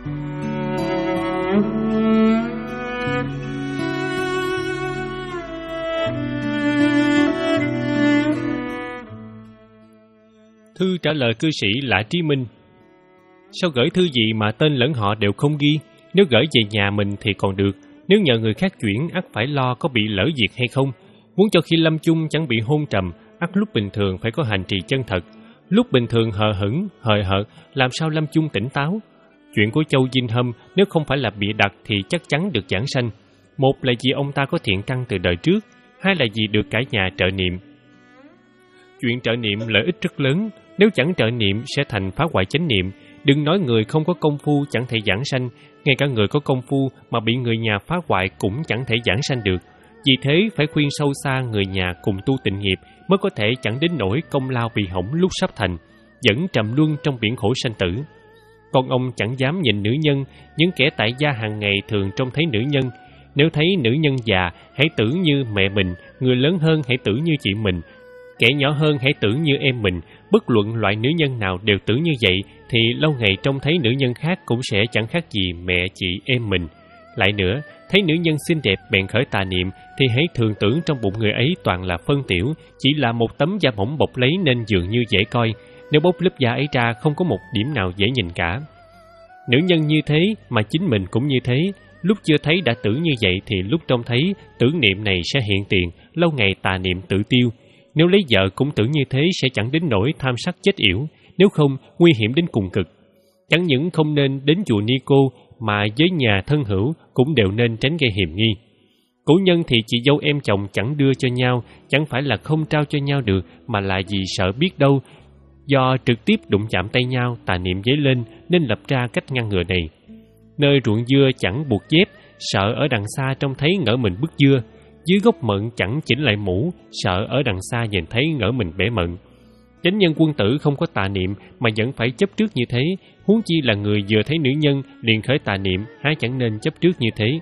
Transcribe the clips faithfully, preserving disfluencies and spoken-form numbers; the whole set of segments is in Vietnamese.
Thư trả lời cư sĩ Lã Trí Minh: Sao gửi thư gì mà tên lẫn họ đều không ghi? Nếu gửi về nhà mình thì còn được, nếu nhờ người khác chuyển ắt phải lo có bị lỡ việc hay không. Muốn cho khi lâm chung chẳng bị hôn trầm, ắt lúc bình thường phải có hành trì chân thật. Lúc bình thường hờ hững, hời hợt, làm sao lâm chung tỉnh táo? Chuyện của Châu Dinh Hâm nếu không phải là bịa đặt thì chắc chắn được giảng sanh. Một là vì ông ta có thiện căn từ đời trước, hai là vì được cả nhà trợ niệm. Chuyện trợ niệm lợi ích rất lớn, nếu chẳng trợ niệm sẽ thành phá hoại chánh niệm. Đừng nói người không có công phu chẳng thể giảng sanh, ngay cả người có công phu mà bị người nhà phá hoại cũng chẳng thể giảng sanh được. Vì thế phải khuyên sâu xa người nhà cùng tu tịnh nghiệp mới có thể chẳng đến nỗi công lao bị hỏng lúc sắp thành, vẫn trầm luân trong biển khổ sanh tử. Con ông chẳng dám nhìn nữ nhân, những kẻ tại gia hàng ngày thường trông thấy nữ nhân. Nếu thấy nữ nhân già, hãy tưởng như mẹ mình, người lớn hơn hãy tưởng như chị mình, kẻ nhỏ hơn hãy tưởng như em mình. Bất luận loại nữ nhân nào đều tưởng như vậy, thì lâu ngày trông thấy nữ nhân khác cũng sẽ chẳng khác gì mẹ chị em mình. Lại nữa, thấy nữ nhân xinh đẹp bèn khởi tà niệm, thì hãy thường tưởng trong bụng người ấy toàn là phân tiểu, chỉ là một tấm da mỏng bọc lấy nên dường như dễ coi. Nếu bóc lớp da ấy ra không có một điểm nào dễ nhìn cả. Nữ nhân như thế mà chính mình cũng như thế, lúc chưa thấy đã tưởng như vậy thì lúc trông thấy tưởng niệm này sẽ hiện tiền, lâu ngày tà niệm tự tiêu. Nếu lấy vợ cũng tưởng như thế sẽ chẳng đến nỗi tham sắc chết yểu, nếu không nguy hiểm đến cùng cực. Chẳng những không nên đến chùa Ni Cô mà với nhà thân hữu cũng đều nên tránh gây hiềm nghi. Cổ nhân thì chị dâu em chồng chẳng đưa cho nhau, chẳng phải là không trao cho nhau được, mà là vì sợ biết đâu. Do trực tiếp đụng chạm tay nhau, tà niệm dấy lên nên lập ra cách ngăn ngừa này. Nơi ruộng dưa chẳng buộc dép, sợ ở đằng xa trông thấy ngỡ mình bứt dưa. Dưới gốc mận chẳng chỉnh lại mũ, sợ ở đằng xa nhìn thấy ngỡ mình bẻ mận. Chánh nhân quân tử không có tà niệm mà vẫn phải chấp trước như thế, huống chi là người vừa thấy nữ nhân liền khởi tà niệm, há chẳng nên chấp trước như thế.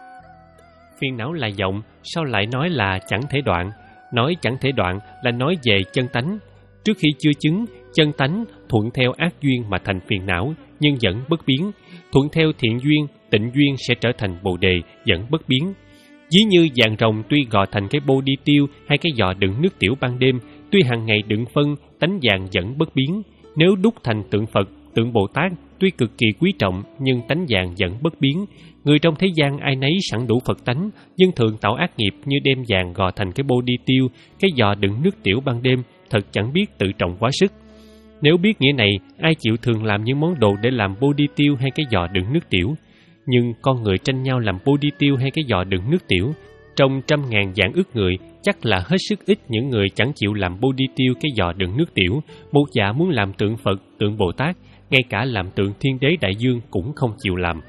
Phiền não là vọng, sao lại nói là chẳng thể đoạn? Nói chẳng thể đoạn là nói về chân tánh. Trước khi chưa chứng, chân tánh thuận theo ác duyên mà thành phiền não, nhưng vẫn bất biến. Thuận theo thiện duyên, tịnh duyên sẽ trở thành bồ đề, vẫn bất biến. Ví như vàng rồng tuy gò thành cái bô đi tiêu hay cái giò đựng nước tiểu ban đêm, tuy hàng ngày đựng phân, tánh vàng vẫn bất biến. Nếu đúc thành tượng Phật, tượng Bồ Tát, tuy cực kỳ quý trọng nhưng tánh vàng vẫn bất biến. Người trong thế gian ai nấy sẵn đủ Phật tánh, nhưng thường tạo ác nghiệp như đem vàng gò thành cái bô đi tiêu, cái giò đựng nước tiểu ban đêm, thật chẳng biết tự trọng quá sức. Nếu biết nghĩa này, ai chịu thường làm những món đồ để làm bô đi tiêu hay cái giò đựng nước tiểu? Nhưng con người tranh nhau làm bô đi tiêu hay cái giò đựng nước tiểu, trong trăm ngàn vạn ức người, chắc là hết sức ít những người chẳng chịu làm bô đi tiêu cái giò đựng nước tiểu. Một dạ muốn làm tượng Phật, tượng Bồ Tát, ngay cả làm tượng Thiên Đế Đại Dương cũng không chịu làm.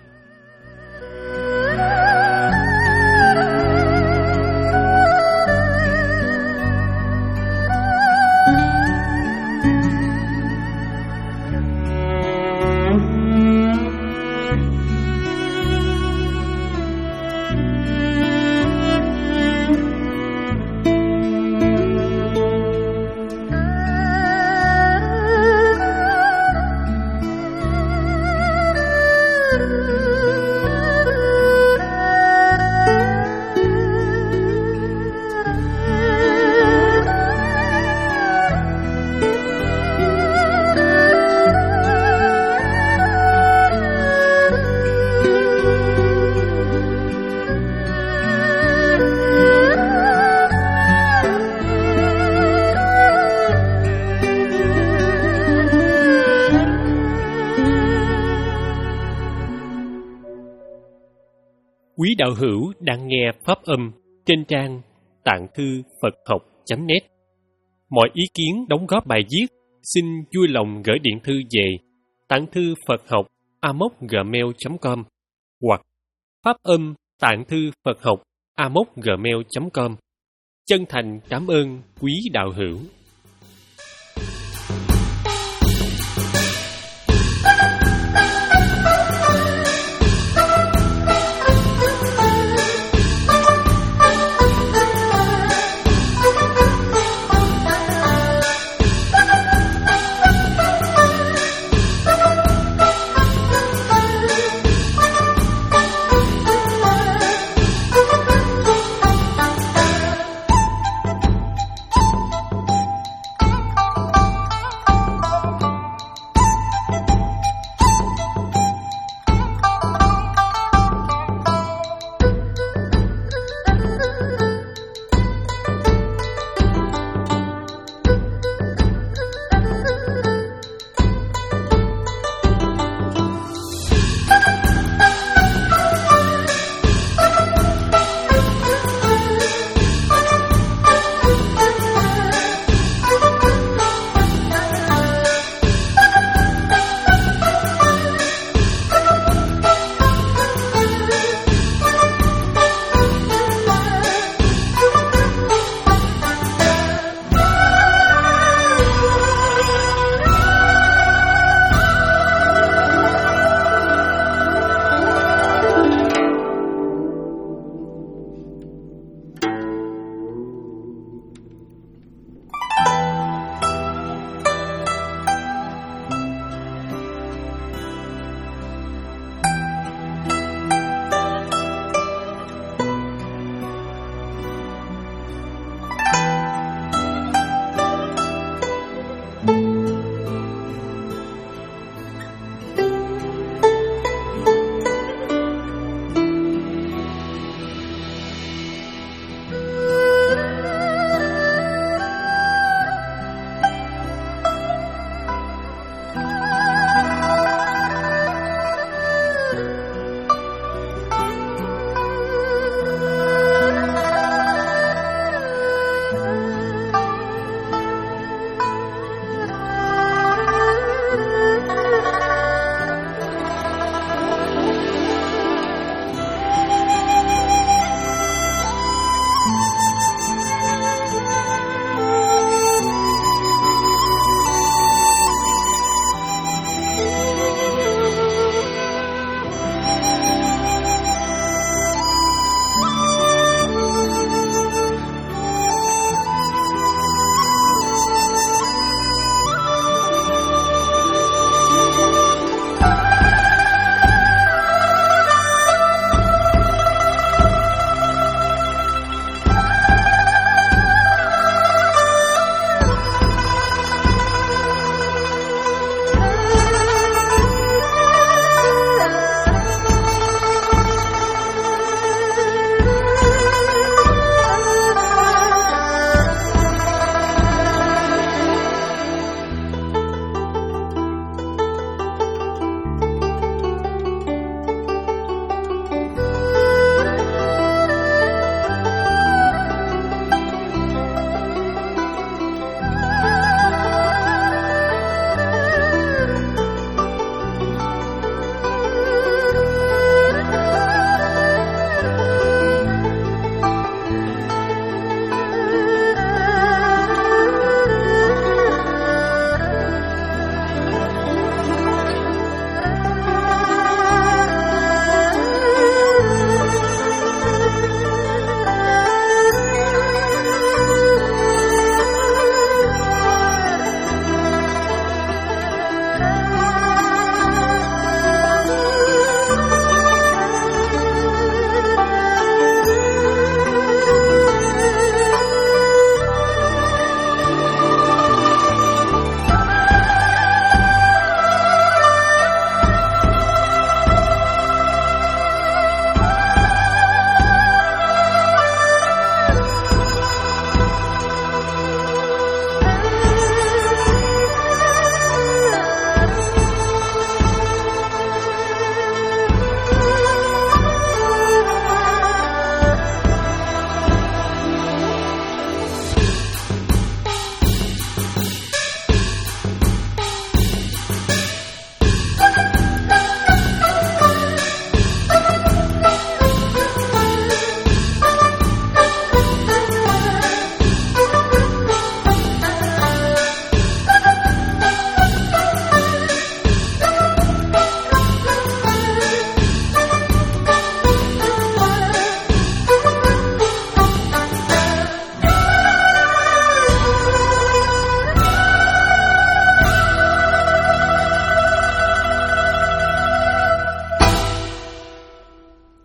Quý đạo hữu đang nghe pháp âm trên trang tạng thư Phật học chấm net. Mọi ý kiến đóng góp bài viết xin vui lòng gửi điện thư về tạng thư Phật học a mốc gmail chấm com hoặc pháp âm tạng thư Phật học a mốc gmail chấm com. Chân thành cảm ơn quý đạo hữu.